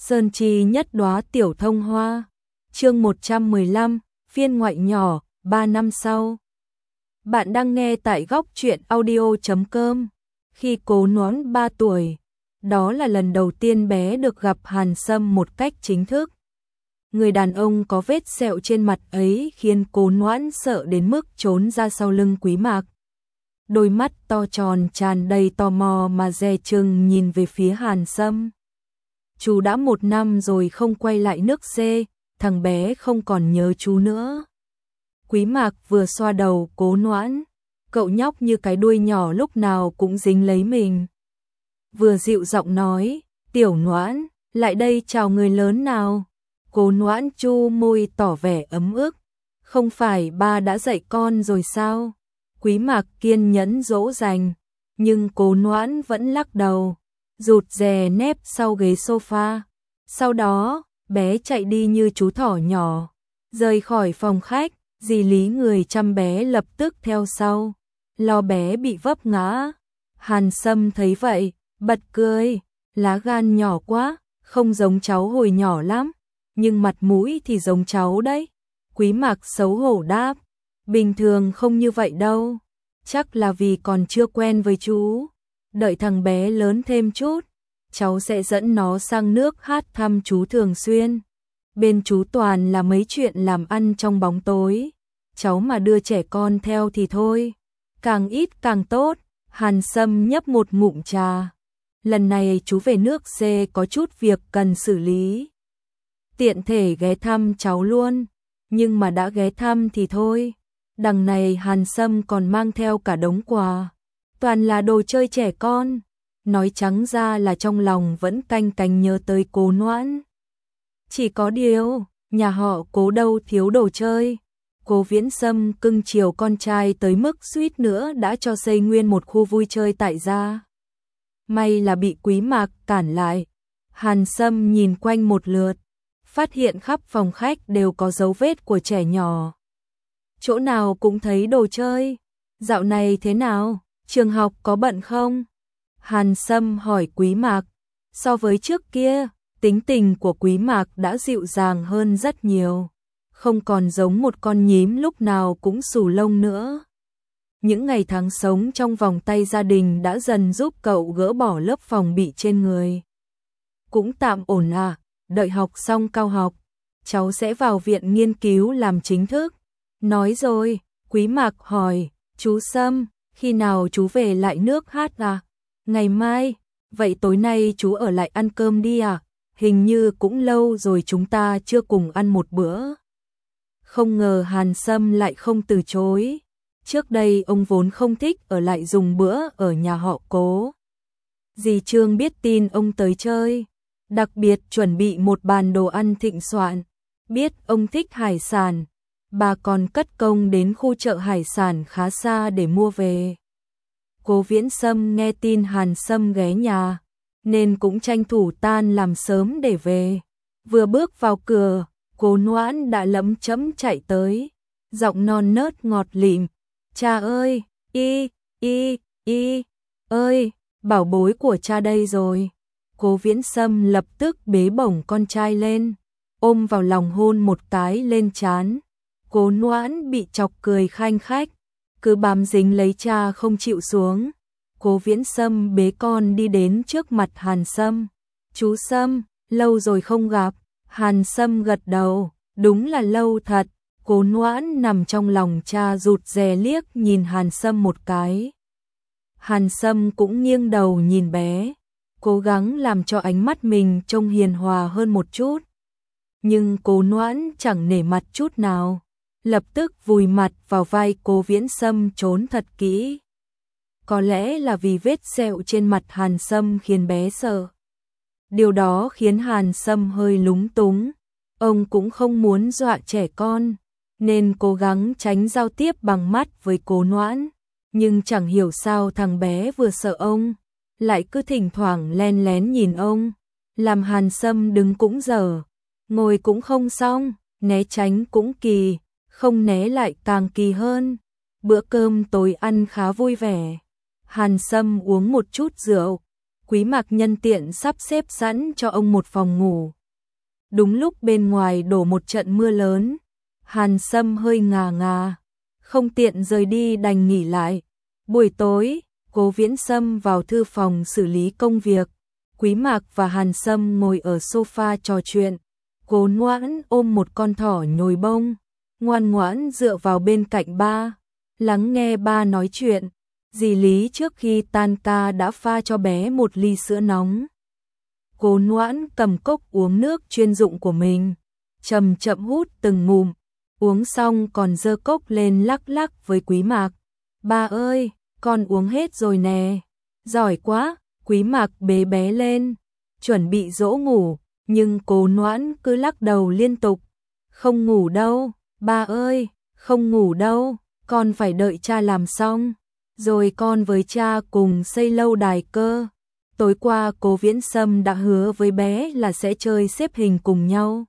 Sơn chi nhất đóa tiểu thông hoa. Chương 115, phiên ngoại nhỏ, 3 năm sau. Bạn đang nghe tại góc truyện audio.com. Khi Cố Noãn 3 tuổi, đó là lần đầu tiên bé được gặp Hàn Sâm một cách chính thức. Người đàn ông có vết sẹo trên mặt ấy khiến Cố Noãn sợ đến mức trốn ra sau lưng Quý Mạc. Đôi mắt to tròn tràn đầy tò mò mà dè chừng nhìn về phía Hàn Sâm. Chú đã 1 năm rồi không quay lại nước C, thằng bé không còn nhớ chú nữa. Quý Mạc vừa xoa đầu Cố Noãn, cậu nhóc như cái đuôi nhỏ lúc nào cũng dính lấy mình. Vừa dịu giọng nói, tiểu Noãn, lại đây chào người lớn nào. Cố Noãn chu môi tỏ vẻ ấm ức. Không phải ba đã dạy con rồi sao? Quý Mạc kiên nhẫn dỗ dành, nhưng Cố Noãn vẫn lắc đầu, rụt rè nép sau ghế sofa. Sau đó, bé chạy đi như chú thỏ nhỏ, rời khỏi phòng khách, dì Lý người chăm bé lập tức theo sau, lo bé bị vấp ngã. Hàn Sâm thấy vậy, bật cười, lá gan nhỏ quá, không giống cháu hồi nhỏ lắm, nhưng mặt mũi thì giống cháu đấy. Quý Mạc xấu hổ đáp, bình thường không như vậy đâu, chắc là vì còn chưa quen với chú. Đợi thằng bé lớn thêm chút, cháu sẽ dẫn nó sang nước hát thăm chú thường xuyên. Bên chú toàn là mấy chuyện làm ăn trong bóng tối, cháu mà đưa trẻ con theo thì thôi, càng ít càng tốt. Hàn Sâm nhấp một ngụm trà. Lần này chú về nước C có chút việc cần xử lý, tiện thể ghé thăm cháu luôn, nhưng mà đã ghé thăm thì thôi. Đằng này Hàn Sâm còn mang theo cả đống quà, toàn là đồ chơi trẻ con. Nói trắng ra là trong lòng vẫn canh cánh nhớ tới Cố Noãn. Chỉ có điều, nhà họ Cố đâu thiếu đồ chơi. Cố Viễn Sâm cưng chiều con trai tới mức suýt nữa đã cho xây nguyên một khu vui chơi tại gia. May là bị Quý Mạc cản lại. Hàn Sâm nhìn quanh một lượt, phát hiện khắp phòng khách đều có dấu vết của trẻ nhỏ. Chỗ nào cũng thấy đồ chơi. Dạo này thế nào? Trường học có bận không? Hàn Sâm hỏi Quý Mạc. So với trước kia, tính tình của Quý Mạc đã dịu dàng hơn rất nhiều, không còn giống một con nhím lúc nào cũng xù lông nữa. Những ngày tháng sống trong vòng tay gia đình đã dần giúp cậu gỡ bỏ lớp phòng bị trên người. Cũng tạm ổn à, đợi học xong cao học, cháu sẽ vào viện nghiên cứu làm chính thức. Nói rồi, Quý Mạc hỏi, chú Sâm, khi nào chú về lại nước hát à? Ngày mai, vậy tối nay chú ở lại ăn cơm đi à? Hình như cũng lâu rồi chúng ta chưa cùng ăn một bữa. Không ngờ Hàn Sâm lại không từ chối. Trước đây ông vốn không thích ở lại dùng bữa ở nhà họ Cố. Dì Trương biết tin ông tới chơi, đặc biệt chuẩn bị một bàn đồ ăn thịnh soạn. Biết ông thích hải sản, bà còn cất công đến khu chợ hải sản khá xa để mua về. Cố Viễn Sâm nghe tin Hàn Sâm ghé nhà, nên cũng tranh thủ tan làm sớm để về. Vừa bước vào cửa, Cố Noãn đã lấm chấm chạy tới, giọng non nớt ngọt lịm. Cha ơi, ơi, bảo bối của cha đây rồi. Cố Viễn Sâm lập tức bế bổng con trai lên, ôm vào lòng hôn một cái lên trán. Cố Noãn bị chọc cười khanh khách, cứ bám dính lấy cha không chịu xuống. Cố Viễn Sâm bế con đi đến trước mặt Hàn Sâm. Chú Sâm, lâu rồi không gặp. Hàn Sâm gật đầu, đúng là lâu thật. Cố Noãn nằm trong lòng cha rụt rè liếc nhìn Hàn Sâm một cái. Hàn Sâm cũng nghiêng đầu nhìn bé, cố gắng làm cho ánh mắt mình trông hiền hòa hơn một chút. Nhưng Cố Noãn chẳng nể mặt chút nào, lập tức vùi mặt vào vai Cố Viễn Sâm trốn thật kỹ. Có lẽ là vì vết sẹo trên mặt Hàn Sâm khiến bé sợ. Điều đó khiến Hàn Sâm hơi lúng túng. Ông cũng không muốn dọa trẻ con, nên cố gắng tránh giao tiếp bằng mắt với Cố Noãn. Nhưng chẳng hiểu sao thằng bé vừa sợ ông, lại cứ thỉnh thoảng len lén nhìn ông, làm Hàn Sâm đứng cũng dở, ngồi cũng không xong, né tránh cũng kỳ, không né lại càng kỳ hơn. Bữa cơm tối ăn khá vui vẻ. Hàn Sâm uống một chút rượu, Quý Mạc nhân tiện sắp xếp sẵn cho ông một phòng ngủ. Đúng lúc bên ngoài đổ một trận mưa lớn, Hàn Sâm hơi ngà ngà, không tiện rời đi đành nghỉ lại. Buổi tối, Cố Viễn Sâm vào thư phòng xử lý công việc. Quý Mạc và Hàn Sâm ngồi ở sofa trò chuyện. Cố Ngoãn ôm một con thỏ nhồi bông, ngoan ngoãn dựa vào bên cạnh ba, lắng nghe ba nói chuyện. Dì Lý trước khi tan ca đã pha cho bé một ly sữa nóng. Cố Ngoãn cầm cốc uống nước chuyên dụng của mình, chậm chậm hút từng ngụm, uống xong còn giơ cốc lên lắc lắc với Quý Mạc. Ba ơi, con uống hết rồi nè. Giỏi quá. Quý Mạc bế bé lên, chuẩn bị dỗ ngủ, nhưng Cố Ngoãn cứ lắc đầu liên tục. Không ngủ đâu, ba ơi, không ngủ đâu, con phải đợi cha làm xong, rồi con với cha cùng xây lâu đài cơ. Tối qua Cố Viễn Sâm đã hứa với bé là sẽ chơi xếp hình cùng nhau,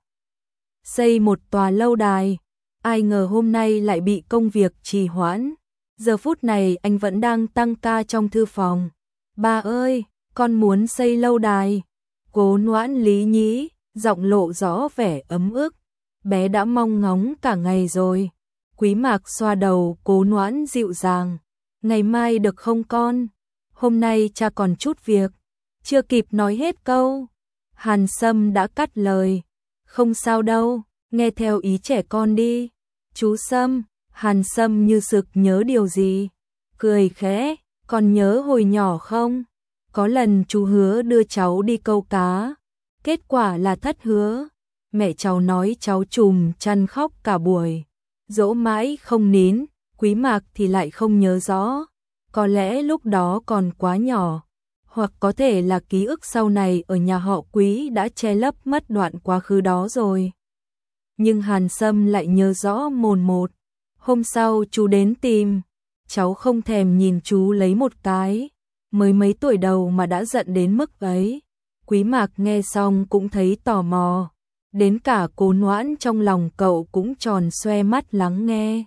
xây một tòa lâu đài. Ai ngờ hôm nay lại bị công việc trì hoãn. Giờ phút này anh vẫn đang tăng ca trong thư phòng. Ba ơi, con muốn xây lâu đài. Cố Ngoãn lý nhí, giọng lộ rõ vẻ ấm ức. Bé đã mong ngóng cả ngày rồi. Quý Mạc xoa đầu Cố Ngoãn dịu dàng. Ngày mai được không con? Hôm nay cha còn chút việc. Chưa kịp nói hết câu, Hàn Sâm đã cắt lời. Không sao đâu, nghe theo ý trẻ con đi. Chú Sâm. Hàn Sâm như sực nhớ điều gì, cười khẽ. Còn nhớ hồi nhỏ không? Có lần chú hứa đưa cháu đi câu cá, kết quả là thất hứa. Mẹ cháu nói cháu trùm chăn khóc cả buổi, dỗ mãi không nín. Quý Mạc thì lại không nhớ rõ, có lẽ lúc đó còn quá nhỏ, hoặc có thể là ký ức sau này ở nhà họ Quý đã che lấp mất đoạn quá khứ đó rồi. Nhưng Hàn Sâm lại nhớ rõ mồn một. Hôm sau chú đến tìm, cháu không thèm nhìn chú lấy một cái, mới mấy tuổi đầu mà đã giận đến mức ấy. Quý Mạc nghe xong cũng thấy tò mò, đến cả Cố Ngoãn trong lòng cậu cũng tròn xoe mắt lắng nghe.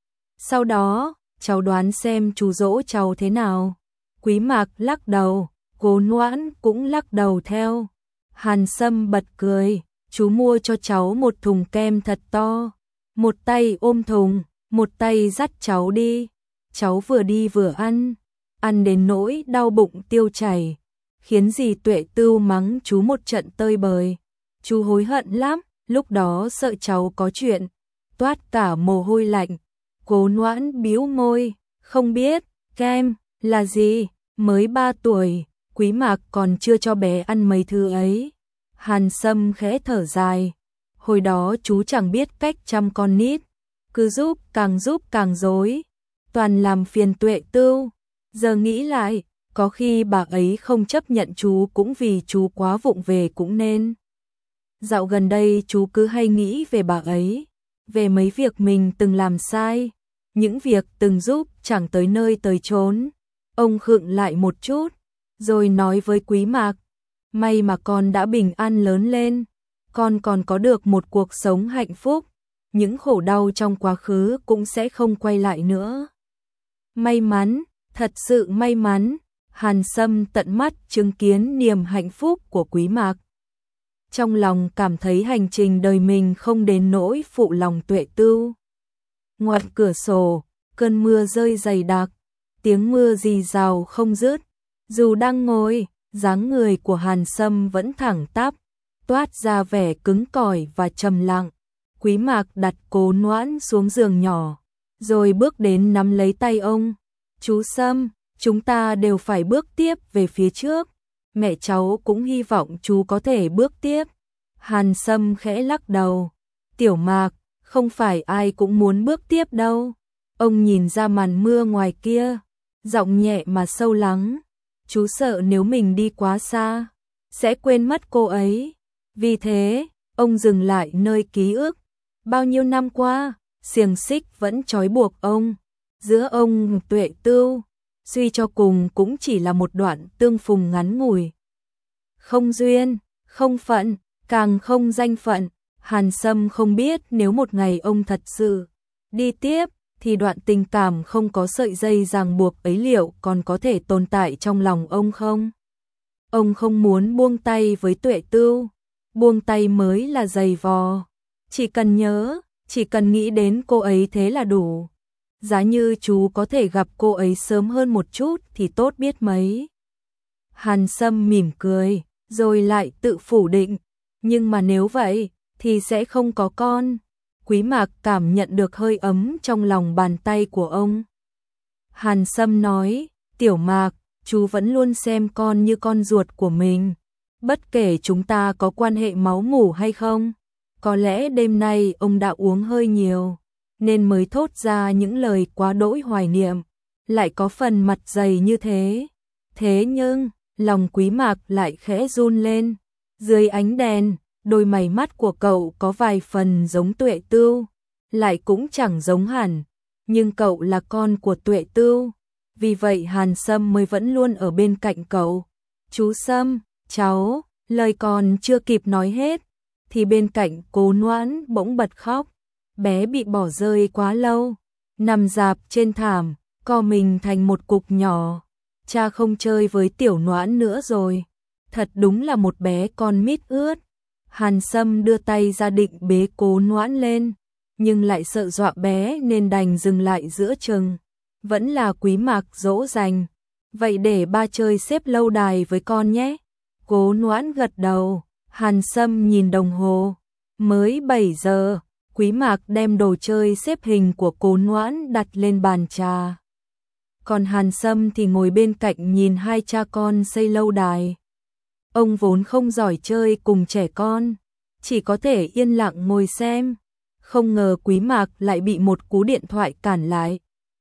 Sau đó, cháu đoán xem chú dỗ cháu thế nào. Quý Mạc lắc đầu, Cố Ngoãn cũng lắc đầu theo. Hàn Sâm bật cười, chú mua cho cháu một thùng kem thật to, một tay ôm thùng, một tay dắt cháu đi. Cháu vừa đi vừa ăn đến nỗi đau bụng tiêu chảy, khiến dì Tuệ Tưu mắng chú một trận tơi bời. Chú hối hận lắm, lúc đó sợ cháu có chuyện, toát cả mồ hôi lạnh. Cố Ngoãn bĩu môi, không biết, kem là gì, mới 3 tuổi, Quý Mạc còn chưa cho bé ăn mấy thứ ấy. Hàn Sâm khẽ thở dài, hồi đó chú chẳng biết cách chăm con nít, cứ giúp càng rối, toàn làm phiền Tuệ Tưu. Giờ nghĩ lại, có khi bà ấy không chấp nhận chú cũng vì chú quá vụng về cũng nên. Dạo gần đây chú cứ hay nghĩ về bà ấy, về mấy việc mình từng làm sai, những việc từng giúp chẳng tới nơi tới chốn. Ông khựng lại một chút, rồi nói với Quý Mạc, may mà con đã bình an lớn lên, con còn có được một cuộc sống hạnh phúc, những khổ đau trong quá khứ cũng sẽ không quay lại nữa. May mắn, thật sự may mắn. Hàn Sâm tận mắt chứng kiến niềm hạnh phúc của Quý Mạc. Trong lòng cảm thấy hành trình đời mình không đến nỗi phụ lòng Tuệ Tưu. Ngoài cửa sổ, cơn mưa rơi dày đặc, tiếng mưa rì rào không dứt. Dù đang ngồi, dáng người của Hàn Sâm vẫn thẳng tắp, toát ra vẻ cứng cỏi và trầm lặng. Quý Mạc đặt Cố Ngoãn xuống giường nhỏ, rồi bước đến nắm lấy tay ông. Chú Sâm, chúng ta đều phải bước tiếp về phía trước. Mẹ cháu cũng hy vọng chú có thể bước tiếp. Hàn Sâm khẽ lắc đầu. Tiểu Mạc, không phải ai cũng muốn bước tiếp đâu. Ông nhìn ra màn mưa ngoài kia, giọng nhẹ mà sâu lắng. Chú sợ nếu mình đi quá xa, sẽ quên mất cô ấy. Vì thế, ông dừng lại nơi ký ức. Bao nhiêu năm qua, xiềng xích vẫn trói buộc ông. Giữa ông Tuệ Tưu, suy cho cùng cũng chỉ là một đoạn tương phùng ngắn ngủi. Không duyên, không phận, càng không danh phận. Hàn Sâm không biết nếu một ngày ông thật sự đi tiếp, thì đoạn tình cảm không có sợi dây ràng buộc ấy liệu còn có thể tồn tại trong lòng ông không? Ông không muốn buông tay với Tuệ Tưu, buông tay mới là giày vò. Chỉ cần nhớ, chỉ cần nghĩ đến cô ấy thế là đủ. Giá như chú có thể gặp cô ấy sớm hơn một chút thì tốt biết mấy. Hàn Sâm mỉm cười, rồi lại tự phủ định. Nhưng mà nếu vậy, thì sẽ không có con. Quý Mạc cảm nhận được hơi ấm trong lòng bàn tay của ông. Hàn Sâm nói, Tiểu Mạc, chú vẫn luôn xem con như con ruột của mình. Bất kể chúng ta có quan hệ máu mủ hay không. Có lẽ đêm nay ông đã uống hơi nhiều, nên mới thốt ra những lời quá đỗi hoài niệm, lại có phần mặt dày như thế. Thế nhưng, lòng Quý Mạc lại khẽ run lên. Dưới ánh đèn, đôi mày mắt của cậu có vài phần giống Tuệ Tưu, lại cũng chẳng giống hẳn, nhưng cậu là con của Tuệ Tưu, vì vậy Hàn Sâm mới vẫn luôn ở bên cạnh cậu. Chú Sâm, cháu, lời còn chưa kịp nói hết, thì bên cạnh Cố Noãn bỗng bật khóc. Bé bị bỏ rơi quá lâu, nằm rạp trên thảm, co mình thành một cục nhỏ. Cha không chơi với Tiểu Noãn nữa rồi. Thật đúng là một bé con mít ướt. Hàn Sâm đưa tay ra định bế Cố Noãn lên, nhưng lại sợ dọa bé nên đành dừng lại giữa chừng. Vẫn là Quý Mạc dỗ dành. Vậy để ba chơi xếp lâu đài với con nhé. Cố Noãn gật đầu. Hàn Sâm nhìn đồng hồ. Mới 7 giờ. Quý Mạc đem đồ chơi xếp hình của Cố Noãn đặt lên bàn trà. Còn Hàn Sâm thì ngồi bên cạnh nhìn hai cha con xây lâu đài. Ông vốn không giỏi chơi cùng trẻ con, chỉ có thể yên lặng ngồi xem. Không ngờ Quý Mạc lại bị một cú điện thoại cản lại.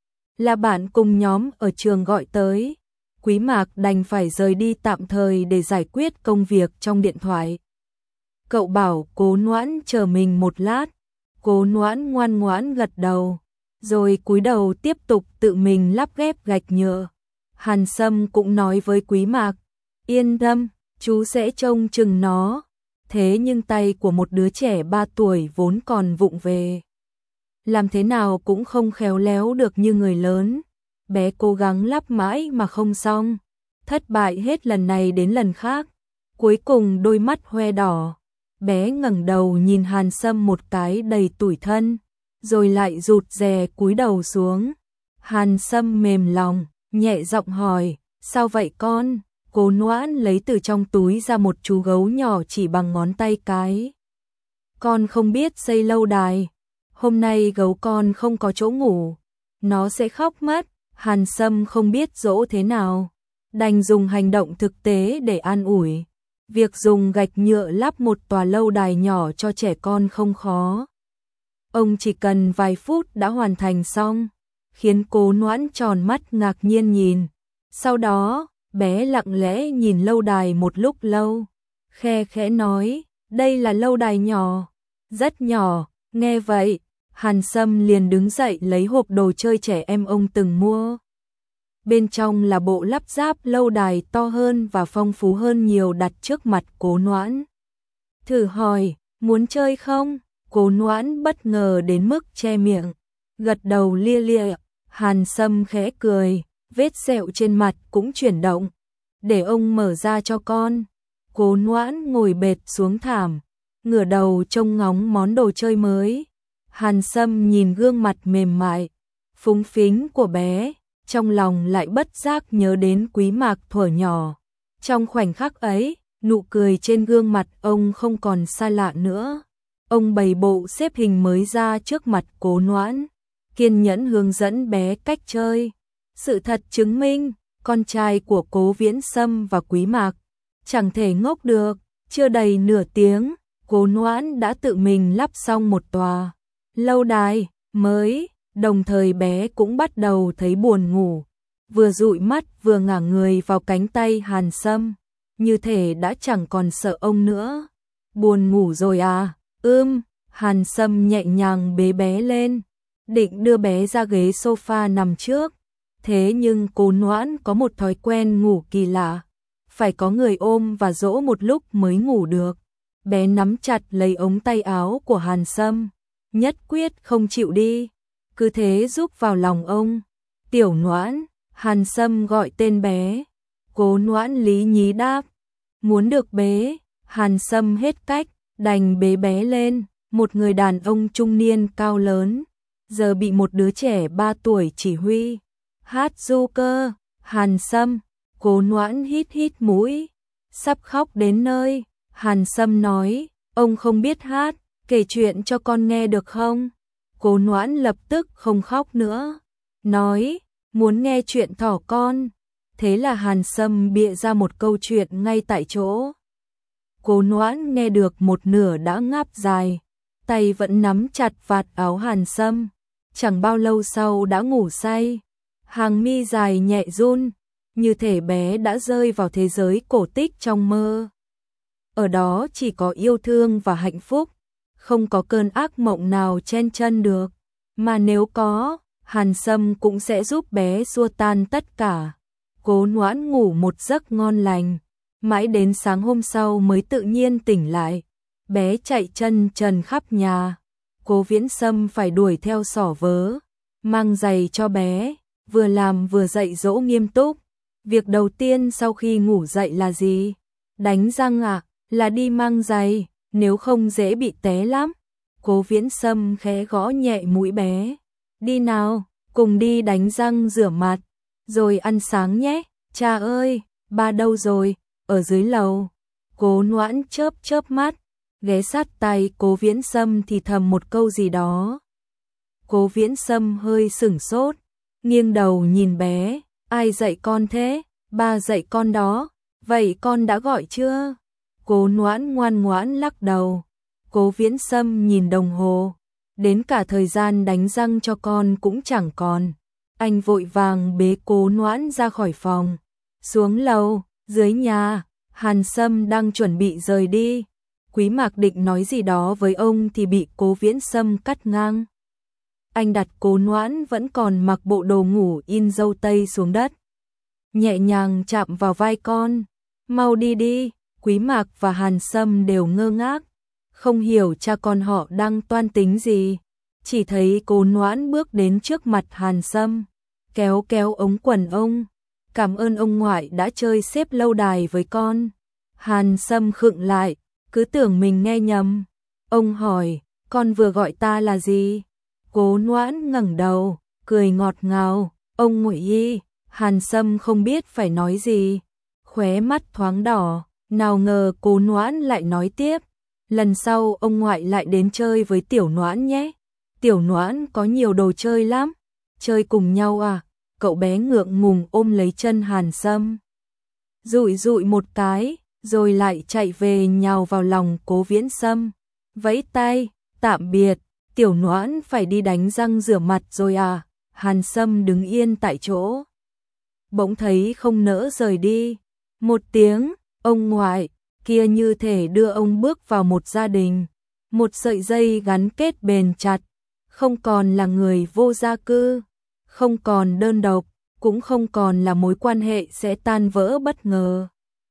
Là bạn cùng nhóm ở trường gọi tới. Quý Mạc đành phải rời đi tạm thời để giải quyết công việc trong điện thoại. Cậu bảo Cố Noãn chờ mình một lát. Cố Noãn ngoan ngoãn gật đầu, rồi cúi đầu tiếp tục tự mình lắp ghép gạch nhựa. Hàn Sâm cũng nói với Quý Mạc, yên tâm, chú sẽ trông chừng nó. Thế nhưng tay của một đứa trẻ 3 tuổi vốn còn vụng về. Làm thế nào cũng không khéo léo được như người lớn. Bé cố gắng lắp mãi mà không xong. Thất bại hết lần này đến lần khác. Cuối cùng đôi mắt hoe đỏ. Bé ngẩng đầu nhìn Hàn Sâm một cái đầy tủi thân, rồi lại rụt rè cúi đầu xuống. Hàn Sâm mềm lòng, nhẹ giọng hỏi, sao vậy con? Cố Noãn lấy từ trong túi ra một chú gấu nhỏ chỉ bằng ngón tay cái. Con không biết xây lâu đài. Hôm nay gấu con không có chỗ ngủ. Nó sẽ khóc mất. Hàn Sâm không biết dỗ thế nào. Đành dùng hành động thực tế để an ủi. Việc dùng gạch nhựa lắp một tòa lâu đài nhỏ cho trẻ con không khó. Ông chỉ cần vài phút đã hoàn thành xong, khiến Cố Noãn tròn mắt ngạc nhiên nhìn. Sau đó, bé lặng lẽ nhìn lâu đài một lúc lâu, khe khẽ nói, đây là lâu đài nhỏ, rất nhỏ. Nghe vậy, Hàn Sâm liền đứng dậy lấy hộp đồ chơi trẻ em ông từng mua. Bên trong là bộ lắp ráp lâu đài to hơn và phong phú hơn nhiều đặt trước mặt Cố Noãn. Thử hỏi, muốn chơi không? Cố Noãn bất ngờ đến mức che miệng, gật đầu lia lịa. Hàn Sâm khẽ cười, vết sẹo trên mặt cũng chuyển động. Để ông mở ra cho con. Cố Noãn ngồi bệt xuống thảm, ngửa đầu trông ngóng món đồ chơi mới. Hàn Sâm nhìn gương mặt mềm mại, phúng phính của bé, trong lòng lại bất giác nhớ đến Quý Mạc thuở nhỏ. Trong khoảnh khắc ấy, nụ cười trên gương mặt ông không còn xa lạ nữa. Ông bày bộ xếp hình mới ra trước mặt Cố Noãn, kiên nhẫn hướng dẫn bé cách chơi. Sự thật chứng minh, con trai của Cố Viễn Sâm và Quý Mạc chẳng thể ngốc được. Chưa đầy nửa tiếng, Cố Noãn đã tự mình lắp xong một tòa lâu đài mới, đồng thời bé cũng bắt đầu thấy buồn ngủ. Vừa dụi mắt vừa ngả người vào cánh tay Hàn Sâm, như thể đã chẳng còn sợ ông nữa. Buồn ngủ rồi à? Hàn Sâm nhẹ nhàng bế bé lên, định đưa bé ra ghế sofa nằm trước. Thế nhưng Cố Noãn có một thói quen ngủ kỳ lạ, phải có người ôm và dỗ một lúc mới ngủ được. Bé nắm chặt lấy ống tay áo của Hàn Sâm, nhất quyết không chịu đi, cứ thế rúc vào lòng ông. Tiểu Noãn, Hàn Sâm gọi tên bé. Cố Noãn lý nhí đáp, muốn được bế, Hàn Sâm hết cách, đành bế bé lên, một người đàn ông trung niên cao lớn, giờ bị một đứa trẻ 3 tuổi chỉ huy. Hát du cơ, Hàn Sâm, Cố Noãn hít hít mũi, sắp khóc đến nơi, Hàn Sâm nói, ông không biết hát, kể chuyện cho con nghe được không? Cố Noãn lập tức không khóc nữa, nói, muốn nghe chuyện thỏ con. Thế là Hàn Sâm bịa ra một câu chuyện ngay tại chỗ. Cố Noãn nghe được một nửa đã ngáp dài, tay vẫn nắm chặt vạt áo Hàn Sâm, chẳng bao lâu sau đã ngủ say. Hàng mi dài nhẹ run, như thể bé đã rơi vào thế giới cổ tích trong mơ. Ở đó chỉ có yêu thương và hạnh phúc, không có cơn ác mộng nào chen chân được, mà nếu có, Hàn Sâm cũng sẽ giúp bé xua tan tất cả. Cố Noãn ngủ một giấc ngon lành, mãi đến sáng hôm sau mới tự nhiên tỉnh lại. Bé chạy chân trần khắp nhà, Cố Viễn Sâm phải đuổi theo xỏ vớ, mang giày cho bé, vừa làm vừa dạy dỗ nghiêm túc. Việc đầu tiên sau khi ngủ dậy là gì? Đánh răng à? Là đi mang giày, nếu không dễ bị té lắm. Cố Viễn Sâm khẽ gõ nhẹ mũi bé. Đi nào, cùng đi đánh răng rửa mặt, rồi ăn sáng nhé. Cha ơi, ba đâu rồi? Ở dưới lầu. Cố Noãn chớp chớp mắt, ghé sát tai Cố Viễn Sâm thì thầm một câu gì đó. Cố Viễn Sâm hơi sửng sốt, nghiêng đầu nhìn bé. Ai dạy con thế? Ba dạy con đó. Vậy con đã gọi chưa? Cố Noãn ngoan ngoãn lắc đầu. Cố Viễn Sâm nhìn đồng hồ, đến cả thời gian đánh răng cho con cũng chẳng còn. Anh vội vàng bế Cố Noãn ra khỏi phòng, xuống lầu. Dưới nhà, Hàn Sâm đang chuẩn bị rời đi. Quý Mạc định nói gì đó với ông thì bị Cố Viễn Sâm cắt ngang. Anh đặt Cố Noãn vẫn còn mặc bộ đồ ngủ in dâu tây xuống đất, nhẹ nhàng chạm vào vai con. Mau đi đi. Quý Mạc và Hàn Sâm đều ngơ ngác, không hiểu cha con họ đang toan tính gì. Chỉ thấy Cố Noãn bước đến trước mặt Hàn Sâm, kéo kéo ống quần ông. Cảm ơn ông ngoại đã chơi xếp lâu đài với con. Hàn Sâm khựng lại, cứ tưởng mình nghe nhầm. Ông hỏi, con vừa gọi ta là gì? Cố Noãn ngẩng đầu, cười ngọt ngào, ông ngoại y. Hàn Sâm không biết phải nói gì, khóe mắt thoáng đỏ. Nào ngờ Cố Noãn lại nói tiếp, lần sau ông ngoại lại đến chơi với Tiểu Noãn nhé. Tiểu Noãn có nhiều đồ chơi lắm. Chơi cùng nhau à? Cậu bé ngượng ngùng ôm lấy chân Hàn Sâm, dụi dụi một cái, rồi lại chạy về nhào vào lòng Cố Viễn Sâm. Vẫy tay, tạm biệt, Tiểu Noãn phải đi đánh răng rửa mặt rồi à? Hàn Sâm đứng yên tại chỗ, bỗng thấy không nỡ rời đi. Một tiếng, ông ngoại, kia như thể đưa ông bước vào một gia đình, một sợi dây gắn kết bền chặt, không còn là người vô gia cư, không còn đơn độc, cũng không còn là mối quan hệ sẽ tan vỡ bất ngờ.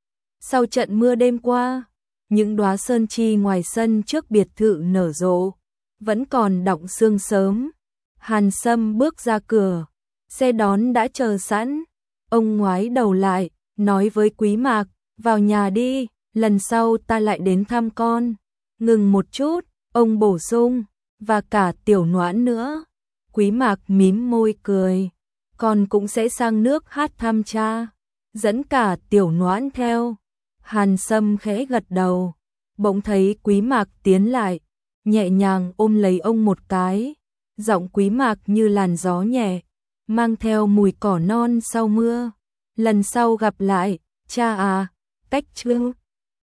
Sau trận mưa đêm qua, những đóa sơn chi ngoài sân trước biệt thự nở rộ, vẫn còn đọng sương sớm. Hàn Sâm bước ra cửa, xe đón đã chờ sẵn. Ông ngoái đầu lại, nói với Quý Mạc, vào nhà đi, lần sau ta lại đến thăm con. Ngừng một chút, ông bổ sung, và cả Tiểu Noãn nữa. Quý Mạc mím môi cười, con cũng sẽ sang nước hát thăm cha, dẫn cả Tiểu Noãn theo. Hàn Sâm khẽ gật đầu, bỗng thấy Quý Mạc tiến lại, nhẹ nhàng ôm lấy ông một cái. Giọng Quý Mạc như làn gió nhẹ, mang theo mùi cỏ non sau mưa. Lần sau gặp lại, cha à, cách chưa?